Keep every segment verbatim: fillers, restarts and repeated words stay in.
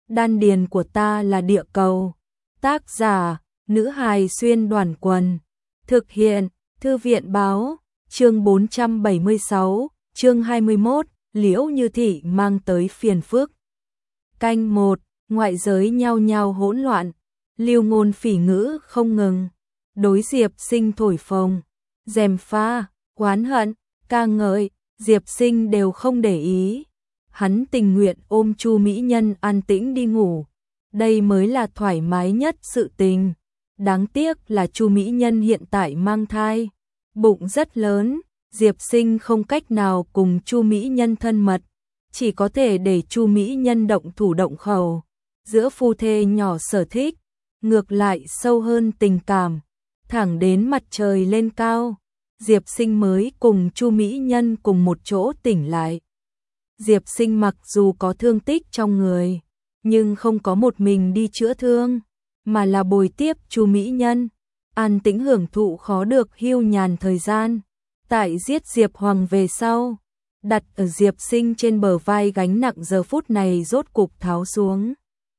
đan điền của ta là địa cầu. Tác giả, nữ hài xuyên đoàn quần. Thực hiện, thư viện báo, chương bốn trăm bảy mươi sáu, chương hai mươi mốt, Liễu Như Thị mang tới phiền phức. Canh một, ngoại giới nhao nhao hỗn loạn, lưu ngôn phỉ ngữ không ngừng. Đối Diệp Sinh thổi phồng, gièm pha, oán hận, ca ngợi, Diệp Sinh đều không để ý. Hắn tình nguyện ôm Chu mỹ nhân an tĩnh đi ngủ. Đây mới là thoải mái nhất sự tình. Đáng tiếc là Chu mỹ nhân hiện tại mang thai, bụng rất lớn, Diệp Sinh không cách nào cùng Chu mỹ nhân thân mật, chỉ có thể để Chu mỹ nhân động thủ động khẩu. Giữa phu thê nhỏ sở thích, ngược lại sâu hơn tình cảm. Thẳng đến mặt trời lên cao, Diệp Sinh mới cùng Chu mỹ nhân cùng một chỗ tỉnh lại. Diệp Sinh mặc dù có thương tích trong người, nhưng không có một mình đi chữa thương, mà là bồi tiếp Chu mỹ nhân, an tĩnh hưởng thụ khó được hưu nhàn thời gian. Tại giết Diệp Hoàng về sau, đặt ở Diệp Sinh trên bờ vai gánh nặng giờ phút này rốt cục tháo xuống.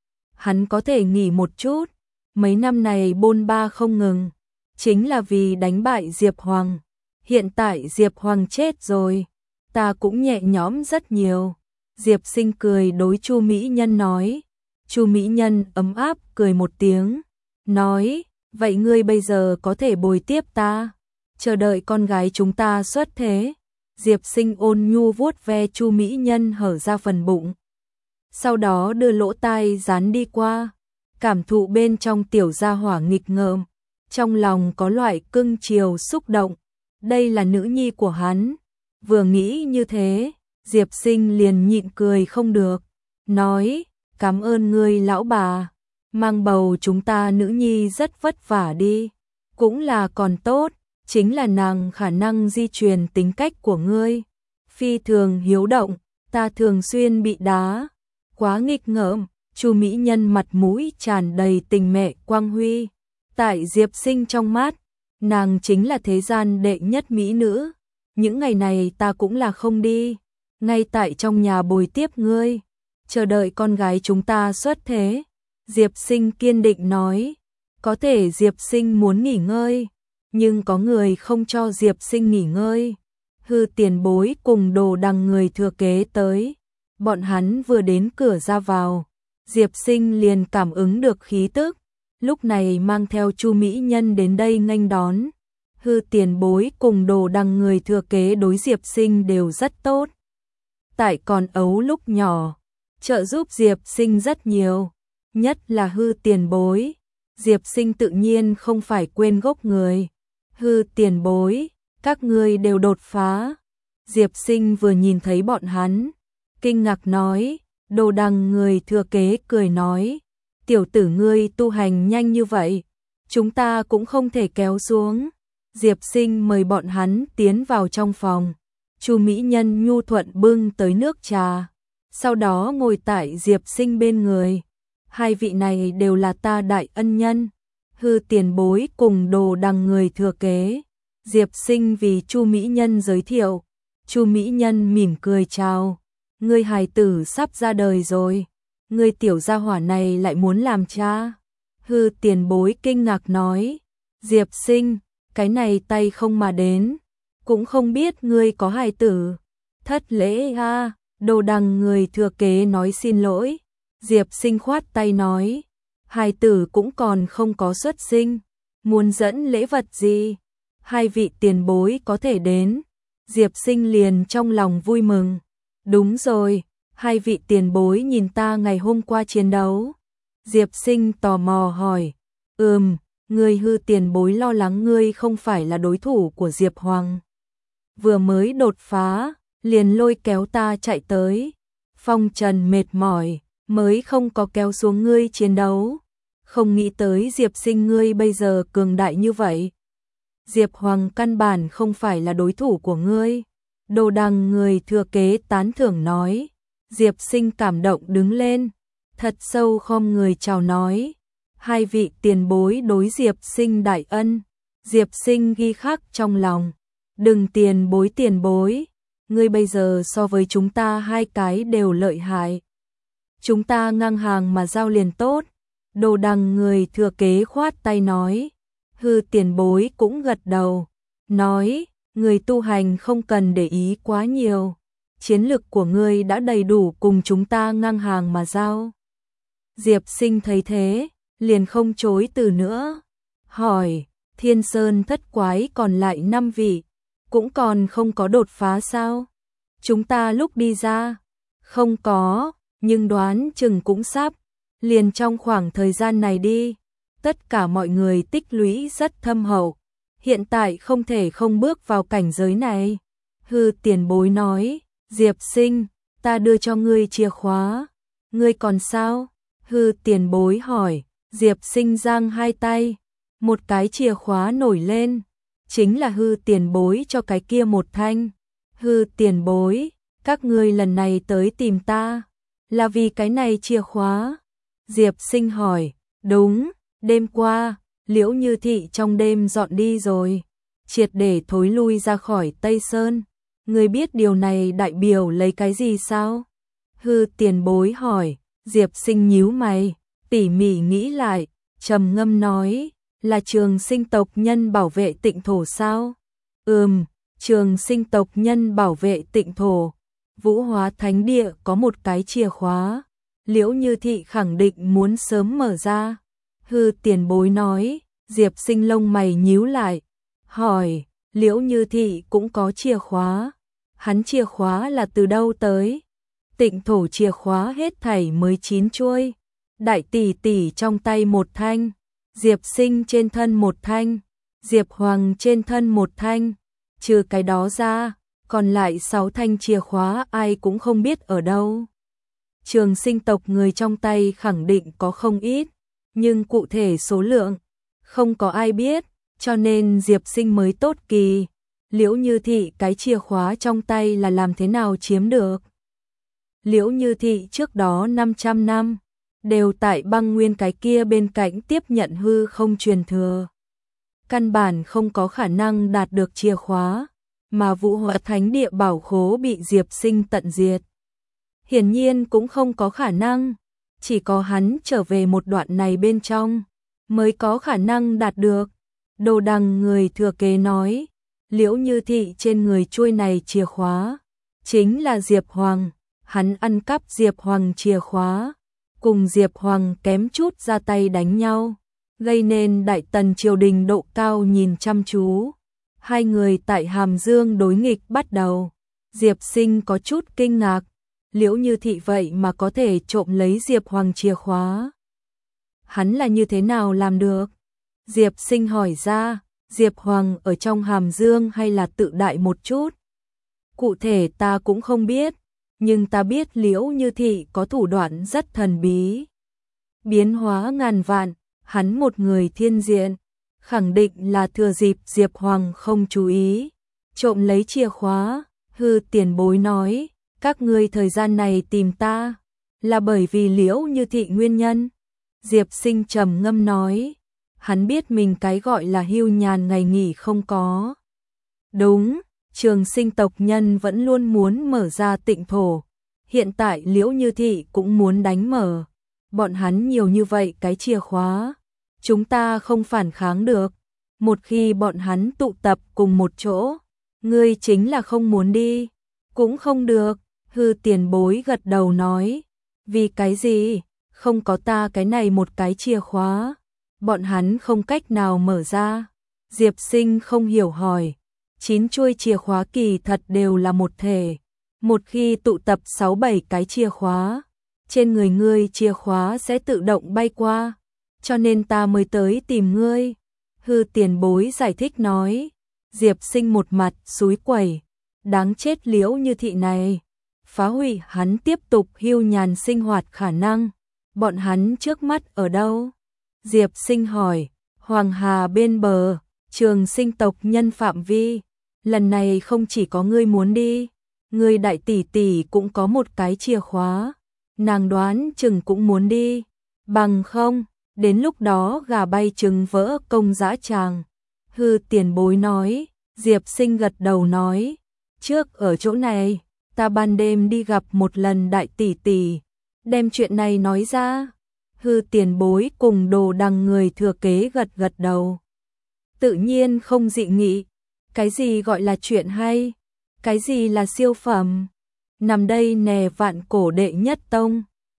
Hắn có thể nghỉ một chút, mấy năm này bôn ba không ngừng, chính là vì đánh bại Diệp Hoàng. Hiện tại Diệp Hoàng chết rồi, ta cũng nhẹ nhõm rất nhiều. Diệp Sinh cười đối Chu mỹ nhân nói. Chu mỹ nhân ấm áp cười một tiếng, nói, vậy ngươi bây giờ có thể bồi tiếp ta, chờ đợi con gái chúng ta xuất thế. Diệp Sinh ôn nhu vuốt ve Chu mỹ nhân hở ra phần bụng, sau đó đưa lỗ tai dán đi qua, cảm thụ bên trong tiểu gia hỏa nghịch ngợm, trong lòng có loại cưng chiều xúc động. Đây là nữ nhi của hắn. Vừa nghĩ như thế, Diệp Sinh liền nhịn cười không được, nói, cảm ơn ngươi lão bà, mang bầu chúng ta nữ nhi rất vất vả đi, cũng là còn tốt, chính là nàng khả năng di truyền tính cách của ngươi, phi thường hiếu động, ta thường xuyên bị đá, quá nghịch ngợm. Chu mỹ nhân mặt mũi tràn đầy tình mẹ quang huy, tại Diệp Sinh trong mắt, nàng chính là thế gian đệ nhất mỹ nữ. Những ngày này ta cũng là không đi, ngay tại trong nhà bồi tiếp ngươi, chờ đợi con gái chúng ta xuất thế. Diệp Sinh kiên định nói. Có thể Diệp Sinh muốn nghỉ ngơi, nhưng có người không cho Diệp Sinh nghỉ ngơi. Hư tiền bối cùng Đồ Đằng người thừa kế tới, bọn hắn vừa đến cửa ra vào, Diệp Sinh liền cảm ứng được khí tức, lúc này mang theo Chu mỹ nhân đến đây nghênh đón. Hư tiền bối cùng Đồ Đằng người thừa kế đối Diệp Sinh đều rất tốt. Tại còn ấu lúc nhỏ, trợ giúp Diệp Sinh rất nhiều, nhất là hư tiền bối. Diệp Sinh tự nhiên không phải quên gốc người. Hư tiền bối, các ngươi đều đột phá. Diệp Sinh vừa nhìn thấy bọn hắn, kinh ngạc nói. Đồ Đằng người thừa kế cười nói, tiểu tử ngươi tu hành nhanh như vậy, chúng ta cũng không thể kéo xuống. Diệp Sinh mời bọn hắn tiến vào trong phòng. Chu mỹ nhân nhu thuận bưng tới nước trà, sau đó ngồi tại Diệp Sinh bên người. Hai vị này đều là ta đại ân nhân, hư tiền bối cùng Đồ Đằng người thừa kế. Diệp Sinh vì Chu mỹ nhân giới thiệu. Chu mỹ nhân mỉm cười chào, ngươi hài tử sắp ra đời rồi, ngươi tiểu gia hỏa này lại muốn làm cha. Hư tiền bối kinh ngạc nói, Diệp Sinh, cái này tay không mà đến, cũng không biết ngươi có hài tử. Thất lễ ha. Đồ Đằng người thừa kế nói xin lỗi. Diệp Sinh khoát tay nói, hài tử cũng còn không có xuất sinh, muốn dẫn lễ vật gì, hai vị tiền bối có thể đến. Diệp Sinh liền trong lòng vui mừng. Đúng rồi, hai vị tiền bối nhìn ta ngày hôm qua chiến đấu. Diệp Sinh tò mò hỏi, ừm, ngươi hư tiền bối lo lắng ngươi không phải là đối thủ của Diệp Hoàng. Vừa mới đột phá, liền lôi kéo ta chạy tới. Phong trần mệt mỏi, mới không có kéo xuống ngươi chiến đấu. Không nghĩ tới Diệp Sinh ngươi bây giờ cường đại như vậy. Diệp Hoàng căn bản không phải là đối thủ của ngươi. Đồ Đằng người thừa kế tán thưởng nói. Diệp Sinh cảm động đứng lên, thật sâu khom người chào nói, hai vị tiền bối đối Diệp Sinh đại ân. Diệp Sinh ghi khắc trong lòng, đừng tiền bối tiền bối, ngươi bây giờ so với chúng ta hai cái đều lợi hại. chúng ta ngang hàng mà giao liền tốt. Đồ Đằng người thừa kế khoát tay nói. Hư tiền bối cũng gật đầu, nói, người tu hành không cần để ý quá nhiều. Chiến lực của ngươi đã đầy đủ cùng chúng ta ngang hàng mà giao. Diệp Sinh thấy thế, liền không chối từ nữa. Hỏi, Thiên Sơn thất quái còn lại năm vị, cũng còn không có đột phá sao? Chúng ta lúc đi ra, không có, nhưng đoán chừng cũng sắp. Liền trong khoảng thời gian này đi, tất cả mọi người tích lũy rất thâm hậu. Hiện tại không thể không bước vào cảnh giới này. Hư tiền bối nói, Diệp Sinh, ta đưa cho ngươi chìa khóa. Ngươi còn sao? Hư tiền bối hỏi. Diệp Sinh giang hai tay, một cái chìa khóa nổi lên, chính là hư tiền bối cho cái kia một thanh. Hư tiền bối, các ngươi lần này tới tìm ta, là vì cái này chìa khóa? Diệp Sinh hỏi. Đúng, đêm qua, Liễu Như Thị trong đêm dọn đi rồi, triệt để thối lui ra khỏi Tây Sơn. Ngươi biết điều này đại biểu lấy cái gì sao? Hư tiền bối hỏi. Diệp Sinh nhíu mày, tỉ mỉ nghĩ lại, trầm ngâm nói, là Trường Sinh tộc nhân bảo vệ Tịnh thổ sao? Ừm, Trường Sinh tộc nhân bảo vệ Tịnh thổ. Vũ Hóa Thánh Địa có một cái chìa khóa, Liễu Như Thị khẳng định muốn sớm mở ra. Hư tiền bối nói. Diệp Sinh lông mày nhíu lại, hỏi, Liễu Như Thị cũng có chìa khóa, hắn chìa khóa là từ đâu tới? Tịnh thổ chìa khóa hết thảy mới chín chuôi, đại tỷ tỷ trong tay một thanh, Diệp Sinh trên thân một thanh, Diệp Hoàng trên thân một thanh, trừ cái đó ra, còn lại sáu thanh chìa khóa ai cũng không biết ở đâu. Trường Sinh tộc người trong tay khẳng định có không ít, nhưng cụ thể số lượng không có ai biết, cho nên Diệp Sinh mới tốt kỳ. Liễu Như Thị cái chìa khóa trong tay là làm thế nào chiếm được? Liễu Như Thị trước đó năm trăm năm đều tại băng nguyên cái kia bên cạnh tiếp nhận hư không truyền thừa, căn bản không có khả năng đạt được chìa khóa, mà Vũ Hóa Thánh Địa bảo khố bị Diệp Sinh tận diệt, hiển nhiên cũng không có khả năng. Chỉ có hắn trở về một đoạn này bên trong mới có khả năng đạt được. Đồ Đằng người thừa kế nói, Liễu Như Thị trên người chuôi này chìa khóa chính là Diệp Hoàng, hắn ăn cắp Diệp Hoàng chìa khóa, cùng Diệp Hoàng kém chút ra tay đánh nhau, gây nên Đại Tần triều đình độ cao nhìn chăm chú. Hai người tại Hàm Dương đối nghịch bắt đầu. Diệp Sinh có chút kinh ngạc, Liễu Như Thị vậy mà có thể trộm lấy Diệp Hoàng chìa khóa. Hắn là như thế nào làm được? Diệp Sinh hỏi ra. Diệp Hoàng ở trong Hàm Dương hay là tự đại một chút? Cụ thể ta cũng không biết, nhưng ta biết Liễu Như Thị có thủ đoạn rất thần bí, biến hóa ngàn vạn, hắn một người thiên diện, khẳng định là thừa dịp Diệp Hoàng không chú ý, trộm lấy chìa khóa. Hư tiền bối nói, các ngươi thời gian này tìm ta, là bởi vì Liễu Như Thị nguyên nhân. Diệp Sinh trầm ngâm nói, hắn biết mình cái gọi là hưu nhàn ngày nghỉ không có. Đúng, Trường Sinh tộc nhân vẫn luôn muốn mở ra Tịnh thổ, hiện tại Liễu Như Thị cũng muốn đánh mở. Bọn hắn nhiều như vậy cái chìa khóa, chúng ta không phản kháng được. Một khi bọn hắn tụ tập cùng một chỗ, ngươi chính là không muốn đi, cũng không được. Hư tiền bối gật đầu nói, vì cái gì? Không có ta cái này một cái chìa khóa, bọn hắn không cách nào mở ra. Diệp Sinh không hiểu hỏi, chín chuôi chìa khóa kỳ thật đều là một thể, một khi tụ tập sáu bảy cái chìa khóa, trên người ngươi chìa khóa sẽ tự động bay qua, cho nên ta mới tới tìm ngươi. Hư tiền bối giải thích nói. Diệp Sinh một mặt xúi quẩy, đáng chết Liễu Như Thị này, phá hủy hắn tiếp tục hưu nhàn sinh hoạt khả năng. Bọn hắn trước mắt ở đâu? Diệp Sinh hỏi. Hoàng Hà bên bờ, Trường Sinh tộc nhân phạm vi. Lần này không chỉ có ngươi muốn đi, ngươi đại tỷ tỷ cũng có một cái chìa khóa, nàng đoán chừng cũng muốn đi, bằng không, đến lúc đó gà bay trứng vỡ công dã tràng. Hư tiền bối nói. Diệp Sinh gật đầu nói, trước ở chỗ này, ta ban đêm đi gặp một lần đại tỷ tỷ, đem chuyện này nói ra. Hư tiền bối cùng Đồ Đằng người thừa kế gật gật đầu. Tự nhiên không dị nghị. Cái gì gọi là chuyện hay? Cái gì là siêu phẩm? Nằm đây nè vạn cổ đệ nhất tông.